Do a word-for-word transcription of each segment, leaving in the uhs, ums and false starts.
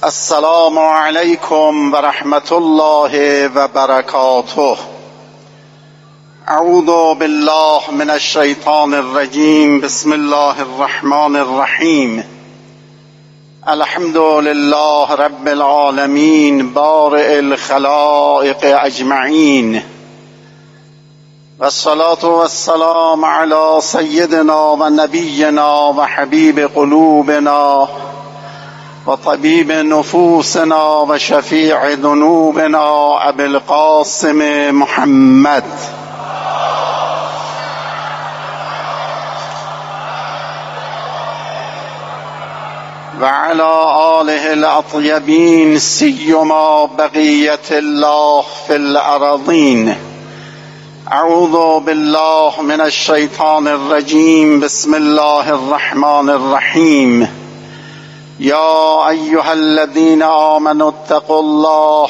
السلام علیکم و رحمت الله و برکاته. اعوذ بالله من الشیطان الرجیم. بسم الله الرحمن الرحیم. الحمد لله رب العالمین بارئ الخلائق اجمعین، و الصلاة و السلام علی سیدنا و نبینا و حبیب قلوبنا و طبیب نفوسنا و شفیع ذنوبنا ابی القاسم محمد و علی آله الاطیبین، سیما بقیت الله فی الارضین. اعوذ بالله من الشیطان الرجیم. بسم الله الرحمن الرحیم. یا ایها الذین آمنوا اتقوا الله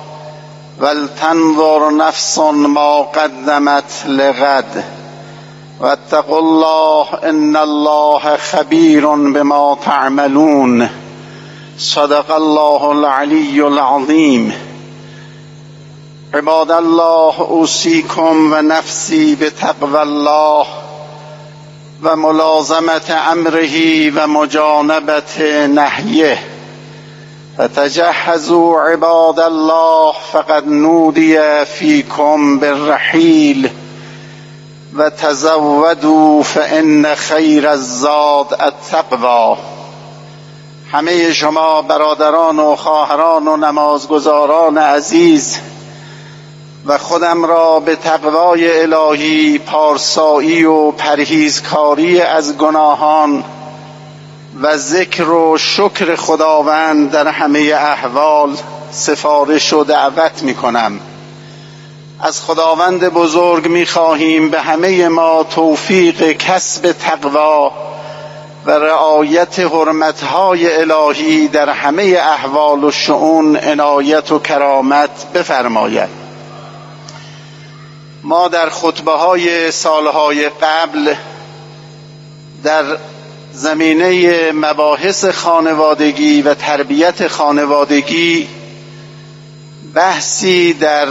ولتنظر نفس ما قدمت لغد واتقوا الله ان الله خبیر بما تعملون. صدق الله العلی العظیم. عباد الله، اوصیکم و نفسی بتقوی الله و ملازمت امره و مجانبت نهیه. فتجهزوا عباد الله فقد نودی فیکم بالرحیل و تزودوا فان خیر الزاد التقوی. همه شما برادران و خواهران و نمازگزاران عزیز، و خودم را به تقوای الهی، پارسایی و پرهیزکاری از گناهان و ذکر و شکر خداوند در همه احوال سفارش و دعوت می کنم. از خداوند بزرگ می خواهیم به همه ما توفیق کسب تقوا و رعایت حرمتهای الهی در همه احوال و شؤون عنایت و کرامت بفرماید. ما در خطبه های سالهای قبل در زمینه مباحث خانوادگی و تربیت خانوادگی بحثی در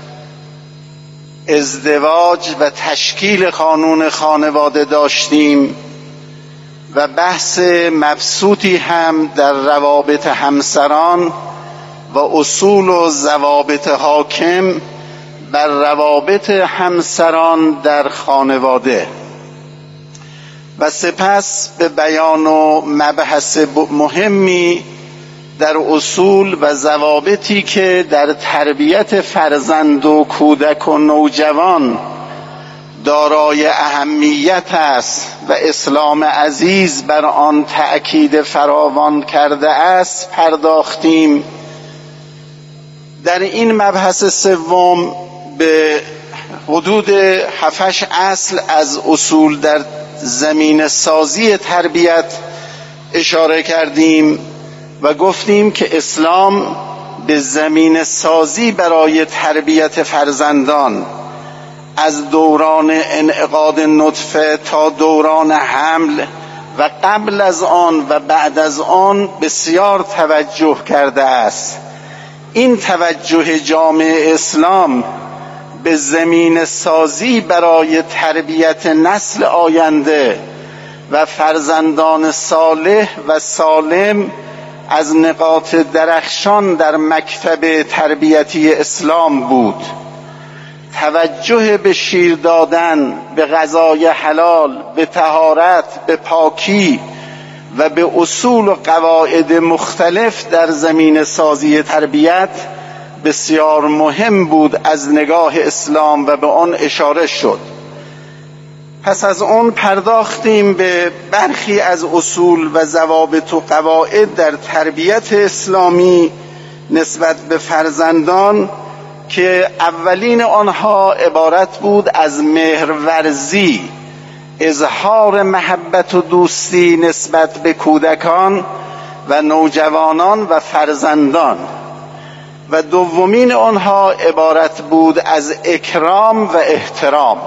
ازدواج و تشکیل قانون خانواده داشتیم و بحث مبسوطی هم در روابط همسران و اصول و ضوابط حاکم بر روابط همسران در خانواده، و سپس به بیان و مبحث مهمی در اصول و ضوابطی که در تربیت فرزند و کودک و نوجوان دارای اهمیت است و اسلام عزیز بر آن تأکید فراوان کرده است پرداختیم. در این مبحث سوم به حدود هفتش اصل از اصول در زمین سازی تربیت اشاره کردیم و گفتیم که اسلام به زمین سازی برای تربیت فرزندان از دوران انعقاد نطفه تا دوران حمل و قبل از آن و بعد از آن بسیار توجه کرده است. این توجه جامع اسلام به زمین سازی برای تربیت نسل آینده و فرزندان صالح و سالم از نقاط درخشان در مکتب تربیتی اسلام بود. توجه به شیر دادن، به غذای حلال، به طهارت، به پاکی و به اصول و قواعد مختلف در زمین سازی تربیت بسیار مهم بود از نگاه اسلام و به آن اشاره شد. پس از آن پرداختیم به برخی از اصول و ضوابط و قواعد در تربیت اسلامی نسبت به فرزندان که اولین آنها عبارت بود از مهرورزی، اظهار محبت و دوستی نسبت به کودکان و نوجوانان و فرزندان، و دومین آنها عبارت بود از اکرام و احترام.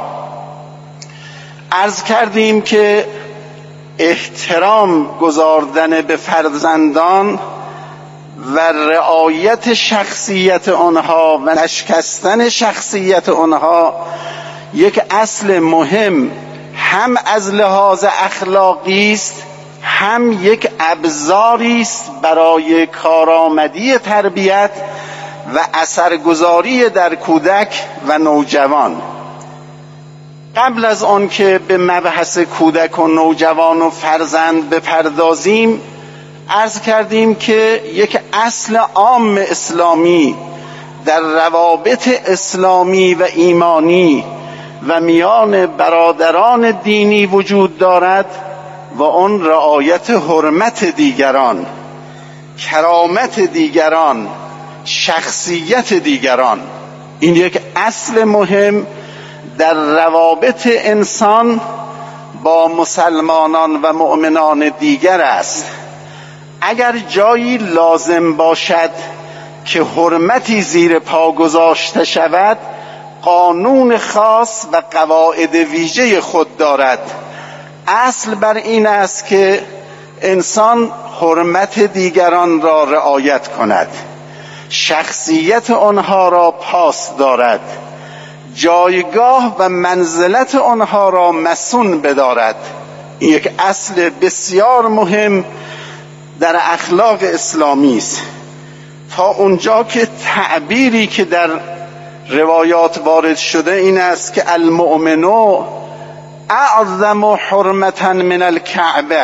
عرض کردیم که احترام گذاردن به فرزندان و رعایت شخصیت آنها و نشکستن شخصیت آنها یک اصل مهم هم از لحاظ اخلاقی است، هم یک ابزاری است برای کارآمدی تربیت و اثرگذاری در کودک و نوجوان. قبل از آن که به مبحث کودک و نوجوان و فرزند بپردازیم، عرض کردیم که یک اصل عام اسلامی در روابط اسلامی و ایمانی و میان برادران دینی وجود دارد و آن رعایت حرمت دیگران، کرامت دیگران، شخصیت دیگران. این یک اصل مهم در روابط انسان با مسلمانان و مؤمنان دیگر است. اگر جایی لازم باشد که حرمتی زیر پا گذاشته شود، قانون خاص و قواعد ویژه خود دارد. اصل بر این است که انسان حرمت دیگران را رعایت کند، شخصیت آنها را پاس دارد، جایگاه و منزلت آنها را مصون بدارد. این یک اصل بسیار مهم در اخلاق اسلامی است. تا اونجا که تعبیری که در روایات وارد شده این است که المؤمن اعظم حرمتا من الکعبه،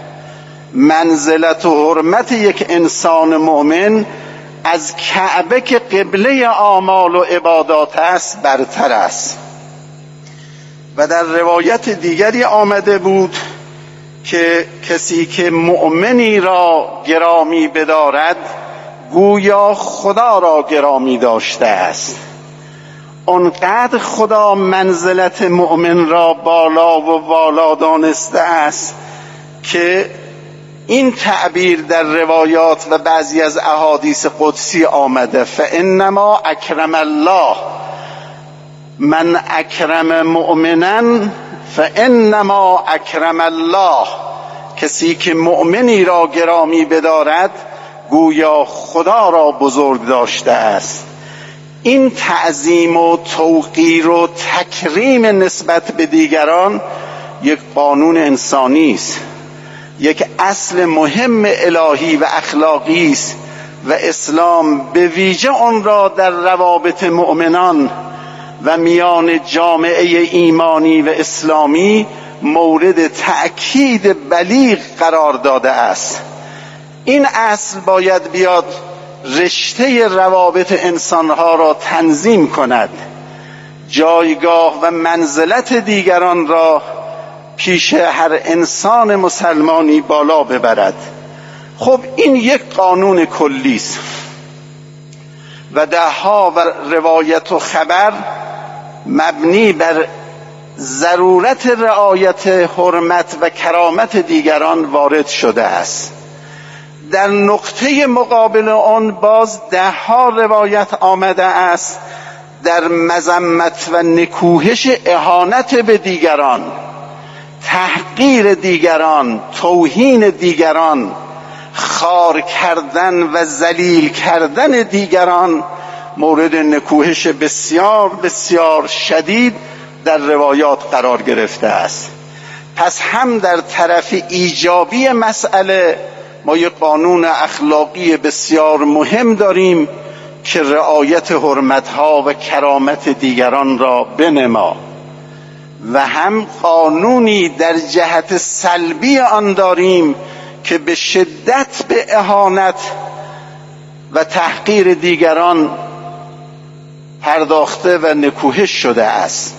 منزلت و حرمت یک انسان مؤمن از کعبه که قبله اعمال و عبادات است برتر است. و در روایت دیگری آمده بود که کسی که مؤمنی را گرامی بدارد گویا خدا را گرامی داشته است. آنقدر خدا منزلت مؤمن را بالا و والا دانسته است که این تعبیر در روایات و بعضی از احادیث قدسی آمده: فانما اکرم الله من اکرم مؤمنا فانما اکرم الله. کسی که مؤمنی را گرامی بدارد گویا خدا را بزرگ داشته است. این تعظیم و توقیر و تکریم نسبت به دیگران یک قانون انسانی است، یک اصل مهم الهی و اخلاقی است و اسلام به ویژه آن را در روابط مؤمنان و میان جامعه ایمانی و اسلامی مورد تأکید بلیغ قرار داده است. این اصل باید بیاد رشته روابط انسانها را تنظیم کند، جایگاه و منزلت دیگران را پیش هر انسان مسلمانی بالا ببرد. خب این یک قانون کلی است و دهها و روایت و خبر مبنی بر ضرورت رعایت حرمت و کرامت دیگران وارد شده است. در نقطه مقابل آن باز دهها روایت آمده است در مذمت و نکوهش اهانت به دیگران، تحقیر دیگران، توهین دیگران، خار کردن و ذلیل کردن دیگران مورد نکوهش بسیار بسیار شدید در روایات قرار گرفته است. پس هم در طرف ایجابی مسئله ما یک قانون اخلاقی بسیار مهم داریم که رعایت حرمتها و کرامت دیگران را بنما، و هم قانونی در جهت سلبی آن داریم که به شدت به اهانت و تحقیر دیگران پرداخته و نکوهش شده است.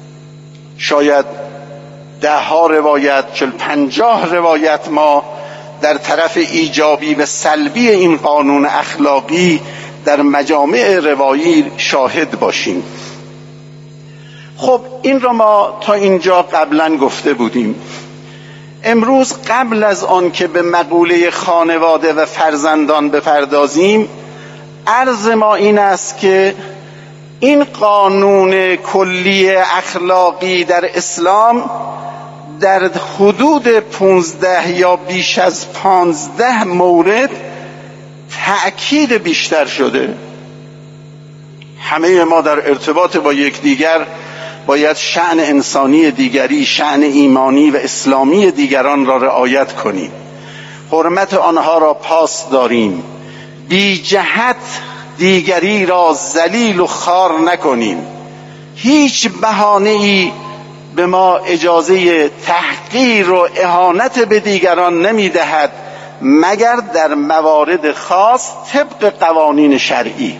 شاید ده ها روایت، چل پنجاه روایت ما در طرف ایجابی و سلبی این قانون اخلاقی در مجامع روایی شاهد باشیم. خب این را ما تا اینجا قبلا گفته بودیم. امروز قبل از آن که به مقوله خانواده و فرزندان بپردازیم، عرض ما این است که این قانون کلی اخلاقی در اسلام در حدود پونزده یا بیش از پانزده مورد تأکید بیشتر شده. همه ما در ارتباط با یکدیگر باید شأن انسانی دیگری، شأن ایمانی و اسلامی دیگران را رعایت کنیم، حرمت آنها را پاس داریم، بی جهت دیگری را ذلیل و خوار نکنیم. هیچ بهانه‌ای به ما اجازه تحقیر و اهانت به دیگران نمی‌دهد مگر در موارد خاص طبق قوانین شرعی.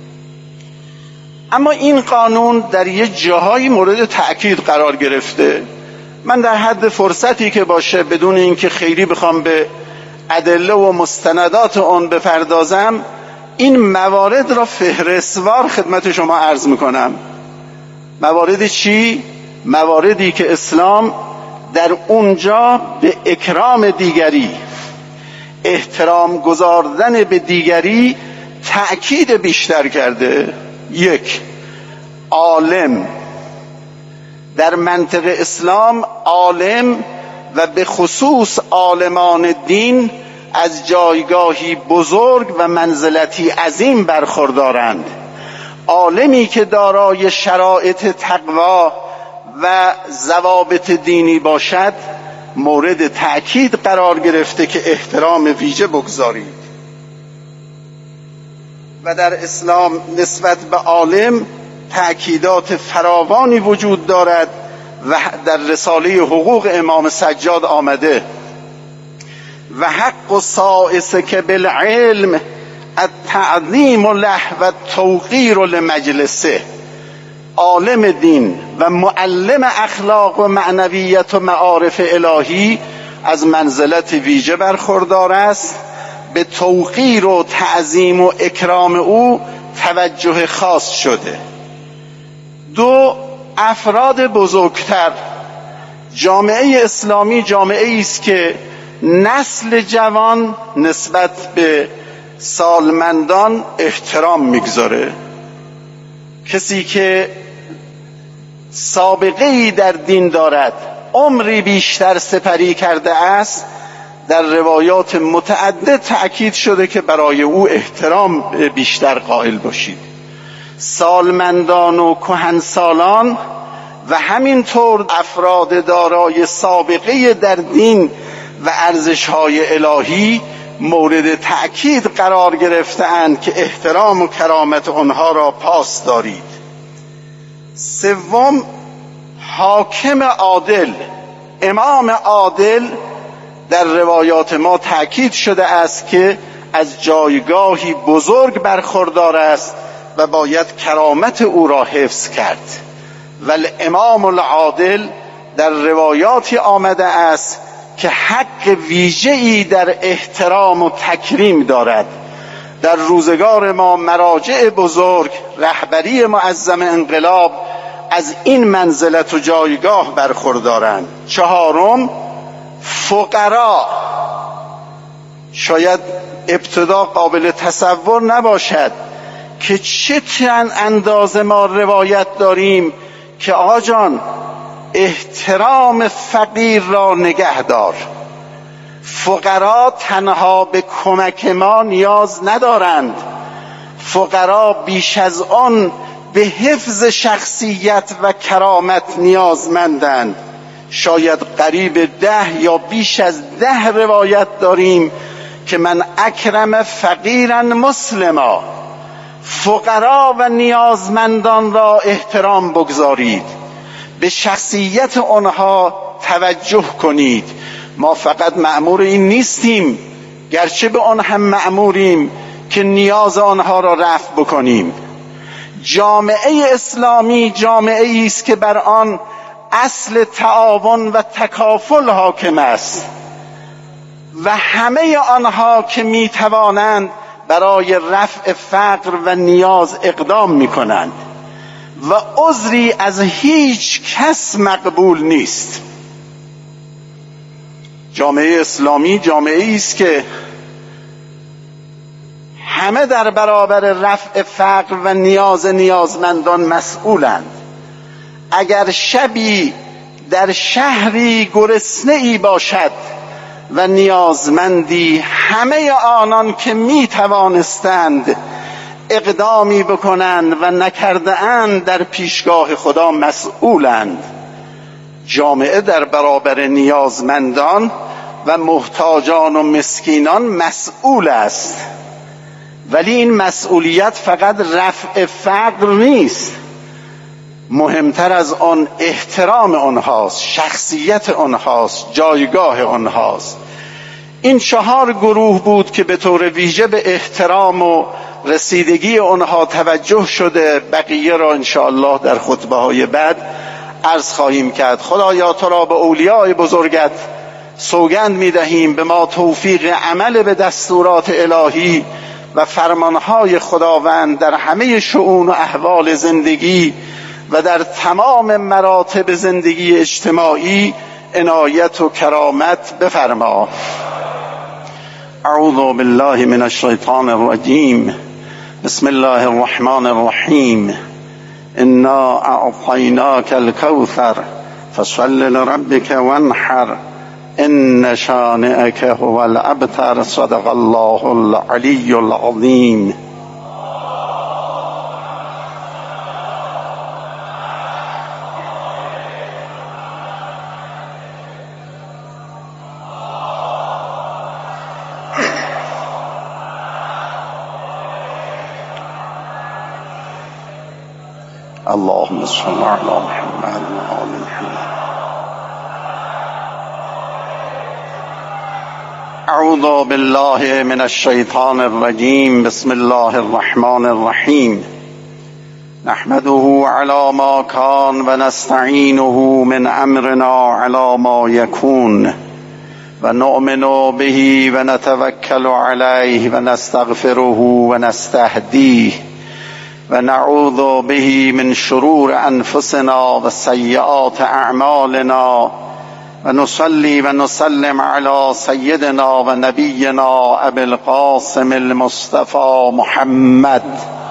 اما این قانون در یه جاهایی مورد تأکید قرار گرفته. من در حد فرصتی که باشه، بدون اینکه خیلی بخوام به ادله و مستندات اون بپردازم، این موارد را فهرستوار خدمت شما عرض میکنم. موارد چی؟ مواردی که اسلام در اونجا به اکرام دیگری، احترام گذاردن به دیگری تأکید بیشتر کرده. یک، عالم. در منطق اسلام عالم و به خصوص عالمان دین از جایگاهی بزرگ و منزلتی عظیم برخوردارند. عالمی که دارای شرایط تقوا و ضوابط دینی باشد مورد تأکید قرار گرفته که احترام ویژه بگذارید. و در اسلام نسبت به عالم تأکیدات فراوانی وجود دارد و در رساله حقوق امام سجاد آمده: و حق سائس که بالعلم التعظیم له و التوقیر لمجلسه. عالم دین و معلم اخلاق و معنویت و معارف الهی از منزلت ویژه برخوردار است، به توقیر و تعظیم و اکرام او توجه خاص شده. دو، افراد بزرگتر. جامعه اسلامی جامعه است که نسل جوان نسبت به سالمندان احترام میگذاره. کسی که سابقه‌ای در دین دارد، عمری بیشتر سپری کرده است، در روایات متعدد تأکید شده که برای او احترام بیشتر قائل باشید. سالمندان و کهنسالان و همینطور افراد دارای سابقه در دین و ارزش‌های الهی مورد تأکید قرار گرفته‌اند که احترام و کرامت آنها را پاس دارید. سوم، حاکم عادل. امام عادل در روایات ما تأکید شده است که از جایگاهی بزرگ برخوردار است و باید کرامت او را حفظ کرد. ولی امام العادل در روایاتی آمده است که حق ویژه‌ای در احترام و تکریم دارد. در روزگار ما مراجع بزرگ، رهبری معظم انقلاب از این منزلت و جایگاه برخوردارند. چهارم، فقرا. شاید ابتدا قابل تصور نباشد که چه چند اندازه ما روایت داریم که آقا جان احترام فقیر را نگه دار. فقرا تنها به کمک ما نیاز ندارند، فقرا بیش از آن به حفظ شخصیت و کرامت نیازمندند. شاید قریب ده یا بیش از ده روایت داریم که من اکرم فقیرا مسلما. فقرا و نیازمندان را احترام بگذارید، به شخصیت آنها توجه کنید. ما فقط مأمور این نیستیم، گرچه به آن هم مأموریم که نیاز آنها را رفع بکنیم. جامعه اسلامی جامعه است که بر آن اصل تعاون و تکافل حاکم است و همه آنها که می توانند برای رفع فقر و نیاز اقدام می کنند و عذری از هیچ کس مقبول نیست. جامعه اسلامی جامعه است که همه در برابر رفع فقر و نیاز نیازمندان مسئولند. اگر شبی در شهری گرسنه‌ای باشد و نیازمندی همه آنان که می توانستند اقدامی بکنند و نکرده اند در پیشگاه خدا مسئولند. جامعه در برابر نیازمندان و محتاجان و مسکینان مسئول است، ولی این مسئولیت فقط رفع فقر نیست، مهمتر از آن احترام آنهاست، شخصیت آنهاست، جایگاه آنهاست. این چهار گروه بود که به طور ویژه به احترام و رسیدگی آنها توجه شده. بقیه را انشاءالله در خطبه های بعد عرض خواهیم کرد. خدایا تو را به اولیاء بزرگت سوگند می دهیم به ما توفیق عمل به دستورات الهی و فرمانهای خداوند در همه شؤون و احوال زندگی و در تمام مراتب زندگی اجتماعی عنایت و کرامت بفرما. اعوذ بالله من الشیطان الرجیم. بسم الله الرحمن الرحیم. انا اعطیناک الکوثر فصل لربک وانحر ان شانئک هو الابتر. صدق الله العلی العظیم. اللهم صل على محمد وآل محمد. اعوذ بالله من الشیطان الرجیم. بسم الله الرحمن الرحیم. نحمده على ما كان و نستعینه من امرنا على ما يكون و نؤمن به و نتوکل علیه و نستغفره و نستهدیه و نعوذ به من شرور انفسنا و سیئات اعمالنا و نصلی و نسلم علی سیدنا و نبینا ابی القاسم المصطفى محمد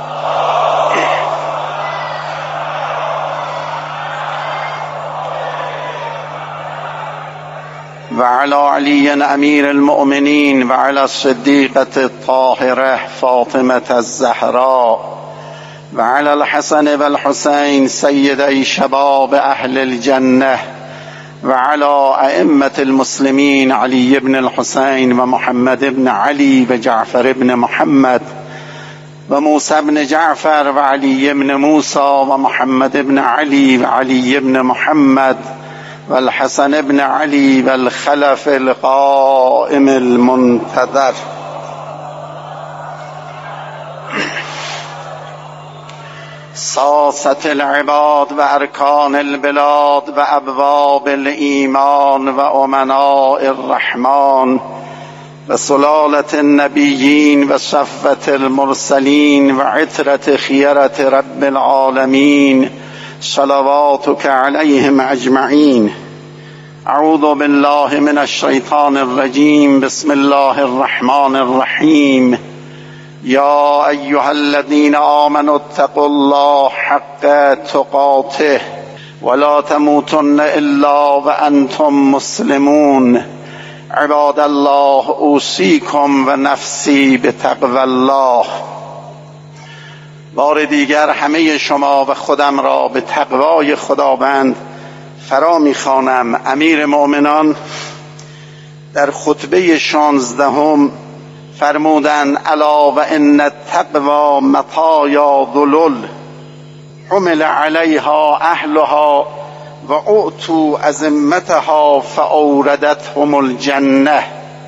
و علی علی امیر المؤمنین و علی الصدیقة الطاهرة فاطمة الزهراء و علی الحسن و الحسین سیدی شباب اهل الجنه و علی ائمة المسلمین علی بن الحسین و محمد بن علی و جعفر بن محمد و موسی بن جعفر و علی بن موسی و محمد بن علی و علی بن محمد و الحسن بن علی و الخلف القائم المنتظر. ساسة العباد و ارکان البلاد و ابواب الایمان و امناء الرحمن و سلالة النبیین و صفوة المرسلین و عترة خیرة رب العالمین صلواتک علیهم اجمعین. اعوذ بالله من الشیطان الرجیم. بسم الله الرحمن الرحیم. یا ایها الذین آمنوا اتقوا الله حق تقاته ولا تموتن الا وانتم مسلمون. عباد الله اوصیکم و نفسی بتقوی الله. بار دیگر همه شما و خودم را به تقوای خداوند فرا می‌خوانم. امیر مؤمنان در خطبه شانزدهم فرمودن الا و ان التقوی مطایا ذلل حمل علیها اهلها و اعطوا عظمتها فاوردتهم الجنه.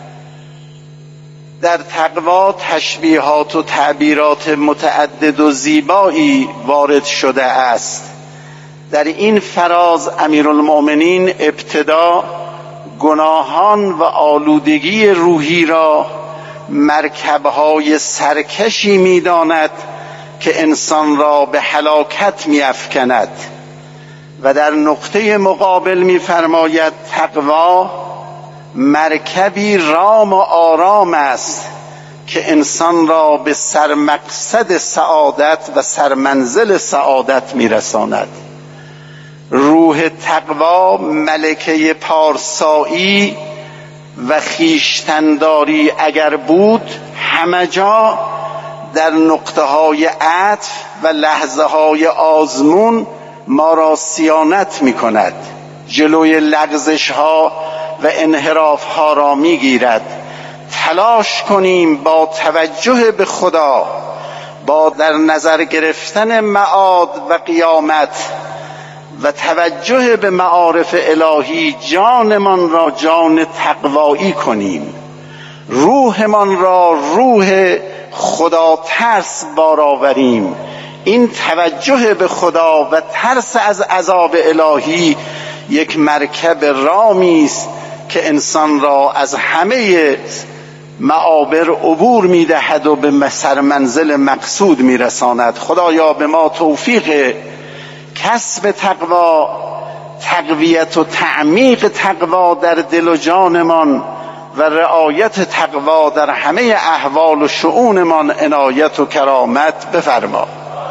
در تقوا تشبیهات و تعبیرات متعدد و زیبایی وارد شده است. در این فراز امیرالمؤمنین ابتدا گناهان و آلودگی روحی را مرکبهای سرکشی می‌داند که انسان را به هلاکت می‌افکند و در نقطه مقابل می‌فرماید تقوا مرکبی رام و آرام است که انسان را به سرمقصد سعادت و سرمنزل سعادت می‌رساند. روح تقوا ملکه پارسایی و خویشتنداری اگر بود، همه جا در نقطه های عطف و لحظه های آزمون ما را صیانت می کند، جلوی لغزش ها و انحراف ها را می گیرد. تلاش کنیم با توجه به خدا، با در نظر گرفتن معاد و قیامت و توجه به معارف الهی جانمان را جان تقوایی کنیم، روحمان را روح خدا ترس بارآوریم. این توجه به خدا و ترس از عذاب الهی یک مرکب رامی است که انسان را از همه معابر عبور می‌دهد و به سرمنزل مقصود می‌رساند. خدایا به ما توفیق کسب تقوا، تقویت و تعمیق تقوا در دل و جانمان و رعایت تقوا در همه احوال و شؤونمان عنایت و کرامت بفرما.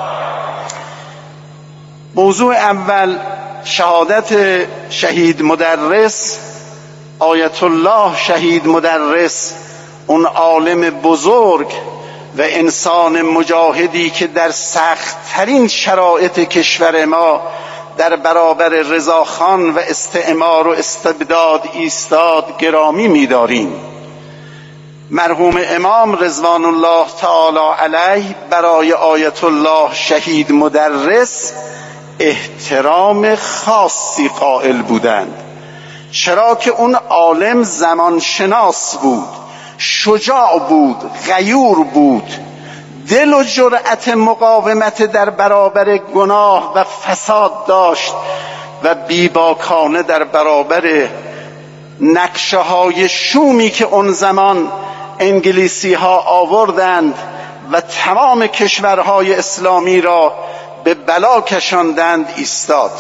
موضوع اول شهادت شهید مدرس، آیت الله شهید مدرس، اون عالم بزرگ و انسان مجاهدی که در سخت ترین شرایط کشور ما در برابر رضاخان و استعمار و استبداد ایستاد، گرامی می‌داریم. مرحوم امام رضوان الله تعالی علیه برای آیت الله شهید مدرس احترام خاصی قائل بودند، چرا که اون عالم زمان شناس بود، شجاع بود، غیور بود، دل و جرأت مقاومت در برابر گناه و فساد داشت و بیباکانه در برابر نقشه های شومی که اون زمان انگلیسی ها آوردند و تمام کشورهای اسلامی را به بلا کشاندند ایستاد.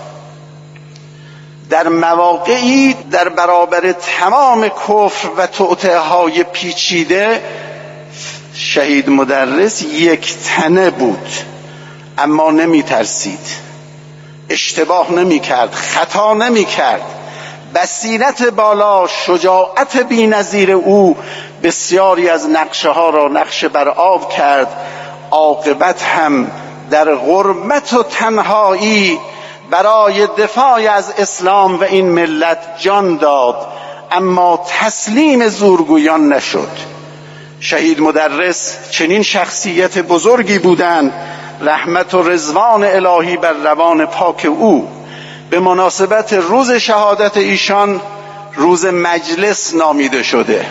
در مواقعی در برابر تمام کفر و توطئه های پیچیده شهید مدرس یک تنه بود، اما نمی ترسید، اشتباه نمی کرد، خطا نمی کرد. بصیرت بالا، شجاعت بی نظیر او بسیاری از نقشه ها را نقشه بر آب کرد. عاقبت هم در غربت و تنهایی برای دفاع از اسلام و این ملت جان داد، اما تسلیم زورگویان نشد. شهید مدرس چنین شخصیت بزرگی بودند، رحمت و رضوان الهی بر روان پاک او. به مناسبت روز شهادت ایشان روز مجلس نامیده شده.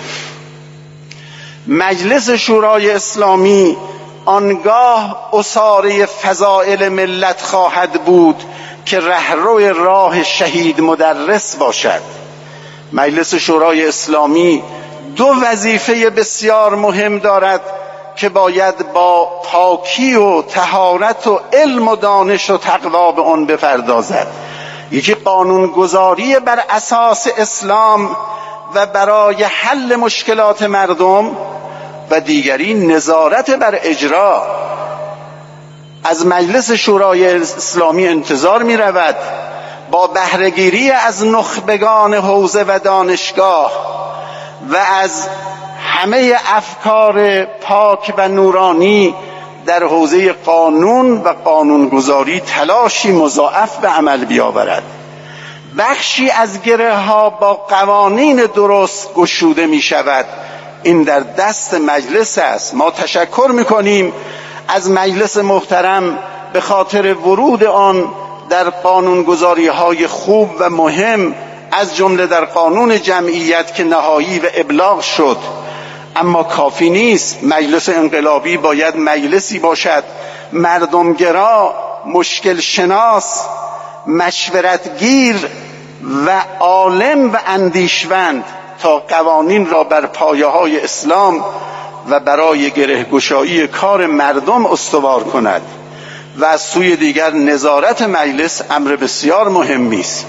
مجلس شورای اسلامی آنگاه اساره فضائل ملت خواهد بود که رهرو راه شهید مدرس باشد. مجلس شورای اسلامی دو وظیفه بسیار مهم دارد که باید با پاکی و طهارت و علم و دانش و تقوا به آن بپردازد. یکی قانونگذاری بر اساس اسلام و برای حل مشکلات مردم، و دیگری نظارت بر اجرا. از مجلس شورای اسلامی انتظار می رود با بهره‌گیری از نخبگان حوزه و دانشگاه و از همه افکار پاک و نورانی در حوزه قانون و قانونگذاری تلاشی مضاعف به عمل بیاورد. بخشی از گره ها با قوانین درست گشوده می شود. این در دست مجلس است. ما تشکر می کنیم از مجلس محترم به خاطر ورود آن در قانونگذاری های خوب و مهم، از جمله در قانون جمعیت که نهایی و ابلاغ شد. اما کافی نیست. مجلس انقلابی باید مجلسی باشد مردمگرا، مشکل شناس، مشورتگیر و عالم و اندیشمند تا قوانین را بر پایه های اسلام و برای گرهگشایی کار مردم استوار کند. و از سوی دیگر نظارت مجلس امر بسیار مهمی است.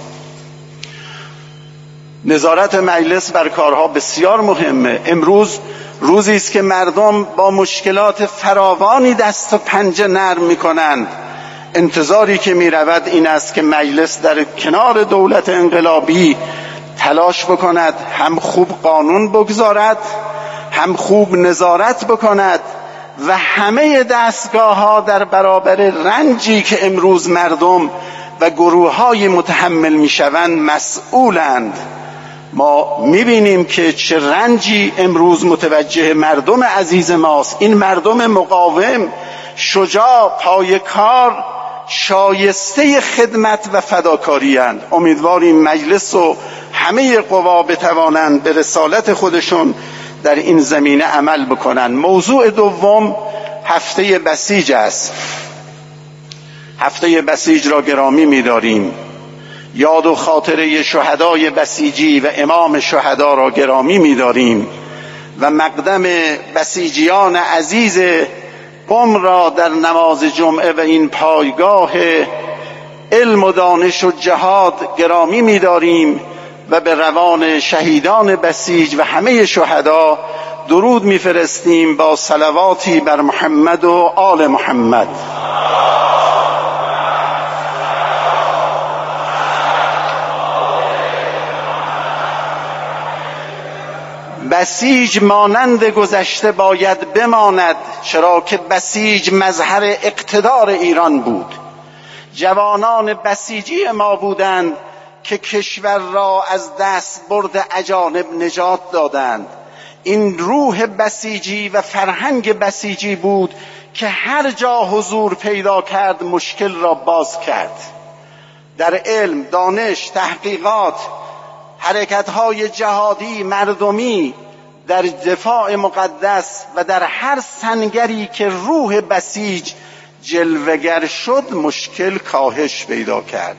نظارت مجلس بر کارها بسیار مهمه. امروز روزی است که مردم با مشکلات فراوانی دست و پنجه نرم می‌کنند. انتظاری که می‌رود این است که مجلس در کنار دولت انقلابی تلاش بکند هم خوب قانون بگذارد، هم خوب نظارت بکند و همه دستگاه ها در برابر رنجی که امروز مردم و گروه های متحمل می شوند مسئولند. ما می بینیم که چه رنجی امروز متوجه مردم عزیز ماست. این مردم مقاوم، شجاع، پای کار، شایسته خدمت و فداکاری اند. امیدواریم مجلس و همه قوا بتوانند به رسالت خودشون در این زمینه عمل بکنند. موضوع دوم هفته بسیج است. هفته بسیج را گرامی می‌داریم. یاد و خاطره شهدای بسیجی و امام شهدا را گرامی می‌داریم و مقدم بسیجیان عزیز قم را در نماز جمعه و این پایگاه علم و دانش و جهاد گرامی می‌داریم و به روان شهیدان بسیج و همه شهدا درود می‌فرستیم با صلواتی بر محمد و آل محمد. بسیج مانند گذشته باید بماند، چرا که بسیج مظهر اقتدار ایران بود. جوانان بسیجی ما بودند که کشور را از دست برد اجانب نجات دادند. این روح بسیجی و فرهنگ بسیجی بود که هر جا حضور پیدا کرد مشکل را باز کرد. در علم، دانش، تحقیقات، حرکت‌های جهادی، مردمی، در دفاع مقدس و در هر سنگری که روح بسیج جلوگر شد مشکل کاهش پیدا کرد.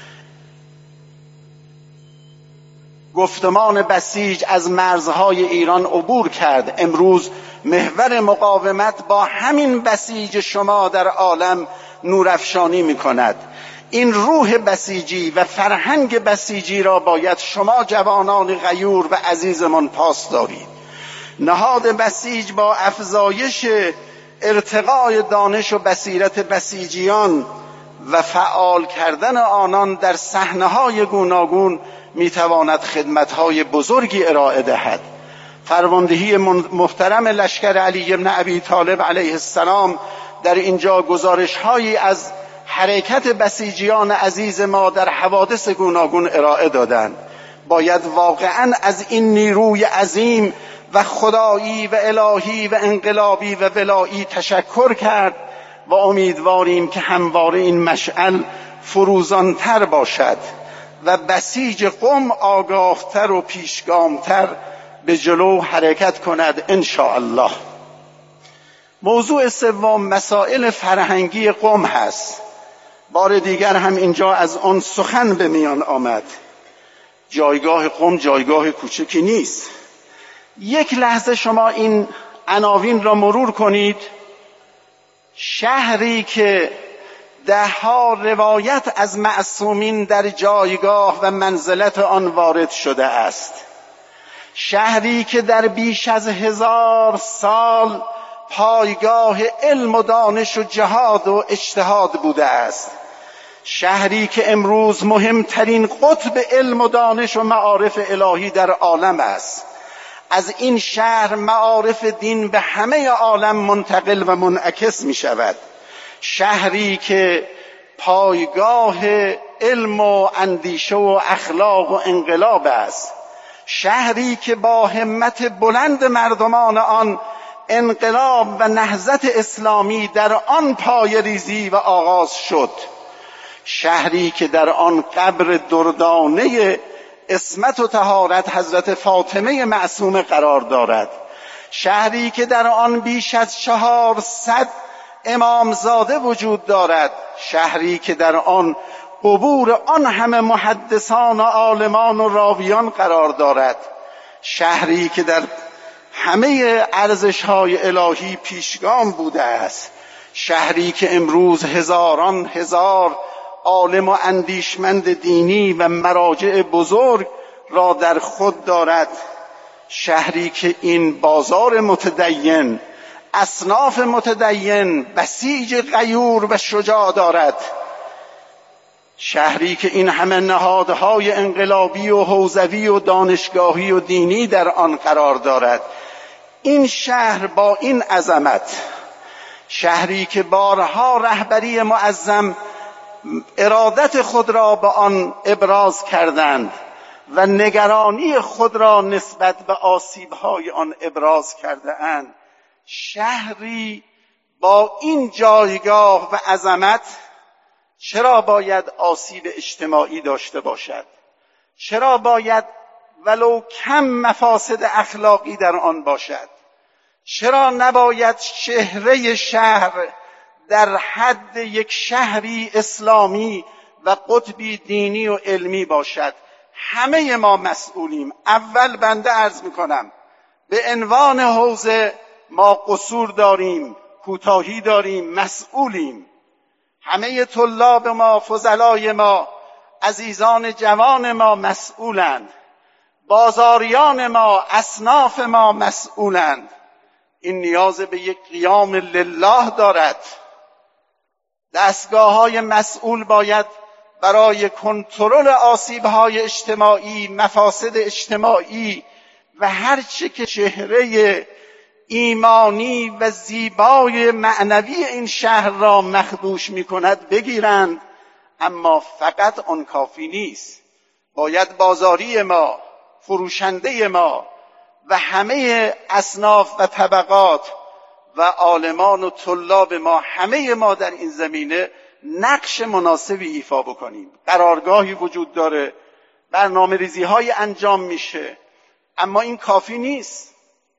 گفتمان بسیج از مرزهای ایران عبور کرد. امروز محور مقاومت با همین بسیج شما در عالم نورافشانی می‌کند. این روح بسیجی و فرهنگ بسیجی را باید شما جوانان غیور و عزیزمان پاس دارید. نهاد بسیج با افزایش ارتقای دانش و بصیرت بسیجیان و فعال کردن آنان در صحنه‌های گوناگون میتواند خدمت‌های بزرگی ارائه دهد. فرماندهی محترم لشکر علی بن ابی طالب علیه السلام در اینجا گزارش‌هایی از حرکت بسیجیان عزیز ما در حوادث گوناگون ارائه دادند. باید واقعاً از این نیروی عظیم و خدایی و الهی و انقلابی و ولایی تشکر کرد و امیدواریم که همواره این مشعل فروزانتر باشد و بسیج قم آگاهتر و پیشگامتر به جلو حرکت کند ان شاء الله. موضوع سوم مسائل فرهنگی قم هست. بار دیگر هم اینجا از آن سخن به میان آمد. جایگاه قم جایگاه کوچکی نیست. یک لحظه شما این عناوین را مرور کنید. شهری که دهها روایت از معصومین در جایگاه و منزلت آن وارد شده است. شهری که در بیش از هزار سال پایگاه علم و دانش و جهاد و اجتهاد بوده است. شهری که امروز مهمترین قطب علم و دانش و معارف الهی در عالم است. از این شهر معارف دین به همه عالم منتقل و منعکس می شود. شهری که پایگاه علم و اندیشه و اخلاق و انقلاب است. شهری که با همت بلند مردمان آن انقلاب و نهضت اسلامی در آن پایه‌ریزی و آغاز شد. شهری که در آن قبر دردانه عصمت و طهارت حضرت فاطمه معصومه قرار دارد. شهری که در آن بیش از چهارصد امامزاده وجود دارد. شهری که در آن قبور آن همه محدثان و عالمان و راویان قرار دارد. شهری که در همه ارزش‌های الهی پیشگام بوده است. شهری که امروز هزاران هزار عالم و اندیشمند دینی و مراجع بزرگ را در خود دارد. شهری که این بازار متدین، اصناف متدین، بسیج غیور و شجاع دارد. شهری که این همه نهادهای انقلابی و حوزوی و دانشگاهی و دینی در آن قرار دارد. این شهر با این عظمت، شهری که بارها رهبری معظم ارادت خود را به آن ابراز کردند و نگرانی خود را نسبت به آسیب‌های آن ابراز کرده اند، شهری با این جایگاه و عظمت چرا باید آسیب اجتماعی داشته باشد؟ چرا باید ولو کم مفاسد اخلاقی در آن باشد؟ چرا نباید چهره شهر در حد یک شهری اسلامی و قطبی دینی و علمی باشد؟ همه ما مسئولیم. اول بنده عرض میکنم به عنوان حوزه ما قصور داریم، کوتاهی داریم، مسئولیم. همه طلاب ما، فضلای ما، عزیزان جوان ما مسئولند. بازاریان ما، اصناف ما مسئولند. این نیاز به یک قیام لله دارد. دستگاه‌های مسئول باید برای کنترل آسیب‌های اجتماعی، مفاسد اجتماعی و هر چه که چهره ایمانی و زیبای معنوی این شهر را مخدوش می‌کند بگیرند. اما فقط آن کافی نیست. باید بازاری ما، فروشنده ما و همه اصناف و طبقات و عالمان و طلاب ما، همه ما در این زمینه نقش مناسبی ایفا بکنیم. قرارگاهی وجود داره، برنامه ریزی های انجام میشه، اما این کافی نیست.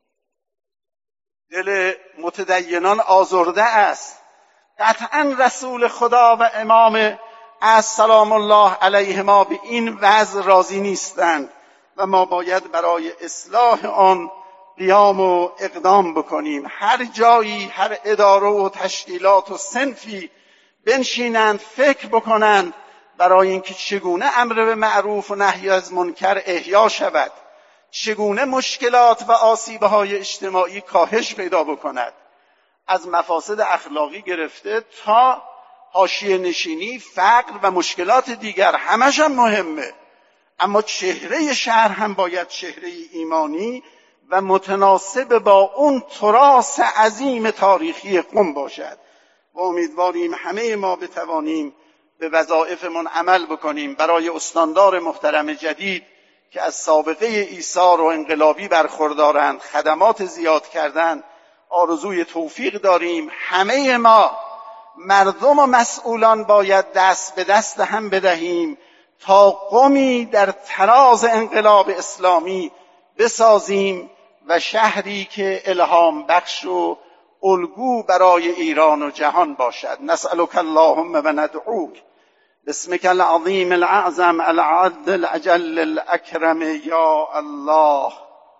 دل متدینان آزرده است. قطعا رسول خدا و امام سلام الله علیهما به این وضع راضی نیستند و ما باید برای اصلاح آن قیام و اقدام بکنیم. هر جایی، هر اداره و تشکیلات و صنفی بنشینند فکر بکنند برای اینکه چگونه امر به معروف و نهی از منکر احیا شود، چگونه مشکلات و آسیب‌های اجتماعی کاهش پیدا بکند، از مفاسد اخلاقی گرفته تا حاشیه نشینی، فقر و مشکلات دیگر، همش هم مهمه. اما چهره شهر هم باید چهره ایمانی و متناسب با اون تراث عظیم تاریخی قم باشد. و امیدواریم همه ما بتوانیم به وظایفمون عمل بکنیم. برای استاندار محترم جدید که از سابقه ایثار و انقلابی برخوردارند، خدمات زیاد کردن، آرزوی توفیق داریم. همه ما مردم و مسئولان باید دست به دست هم بدهیم تا قمی در تراز انقلاب اسلامی بسازیم و شهری که الهام بخش و الگو برای ایران و جهان باشد. نسألک اللهم و ندعوک باسمک العظیم الاعظم العدل الاجل الاکرم یا الله.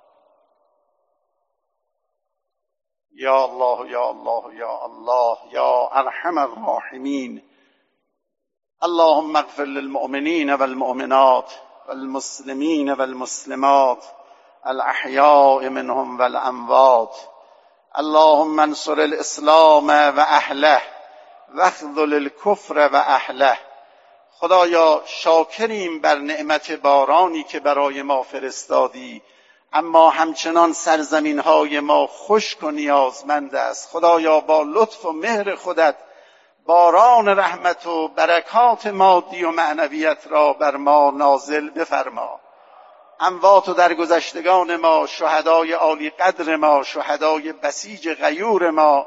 یا الله یا الله یا الله یا ارحم الراحمین. اللهم اغفر للمؤمنین والمؤمنات والمسلمین والمسلمات الاحیاء منهم والاموات. اللهم انصر الاسلام و اهله واخذل الکفر و اهله. خدایا شاکریم بر نعمت بارانی که برای ما فرستادی، اما همچنان سرزمین های ما خشک و نیازمند است. خدایا با لطف و مهر خودت باران رحمت و برکات مادی و معنویت را بر ما نازل بفرما. اموات و درگذشتگان ما، شهدای عالی قدر ما، شهدای بسیج غیور ما،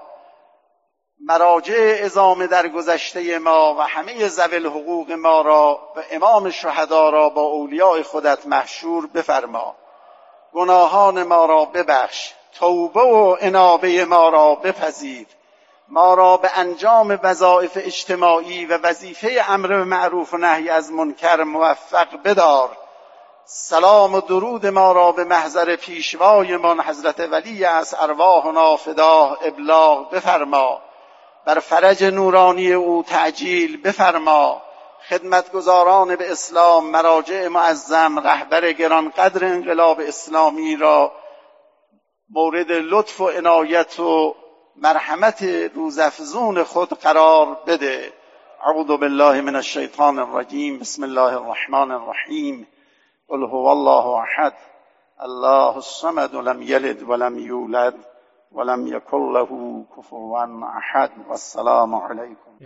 مراجع عظام درگذشته ما و همه ذوی الحقوق ما را و امام شهدا را با اولیاء خودت محشور بفرما. گناهان ما را ببخش، توبه و انابه ما را بپذیر، ما را به انجام وظایف اجتماعی و وظیفه امر به معروف و نهی از منکر موفق بدار. سلام و درود ما را به محضر پیشوایمان حضرت ولی از ارواحنا فداه ابلاغ بفرما. بر فرج نورانی او تعجیل بفرما. خدمتگزاران به اسلام، مراجع معظم، رهبر گرانقدر انقلاب اسلامی را مورد لطف و عنایت و مرحمت روزافزون خود قرار بده. اعوذ بالله من الشیطان الرجیم. بسم الله الرحمن الرحیم. قل هو الله احد الله الصمد لم یلد ولم یولد ولم یکن له کفوا احد. والسلام علیکم.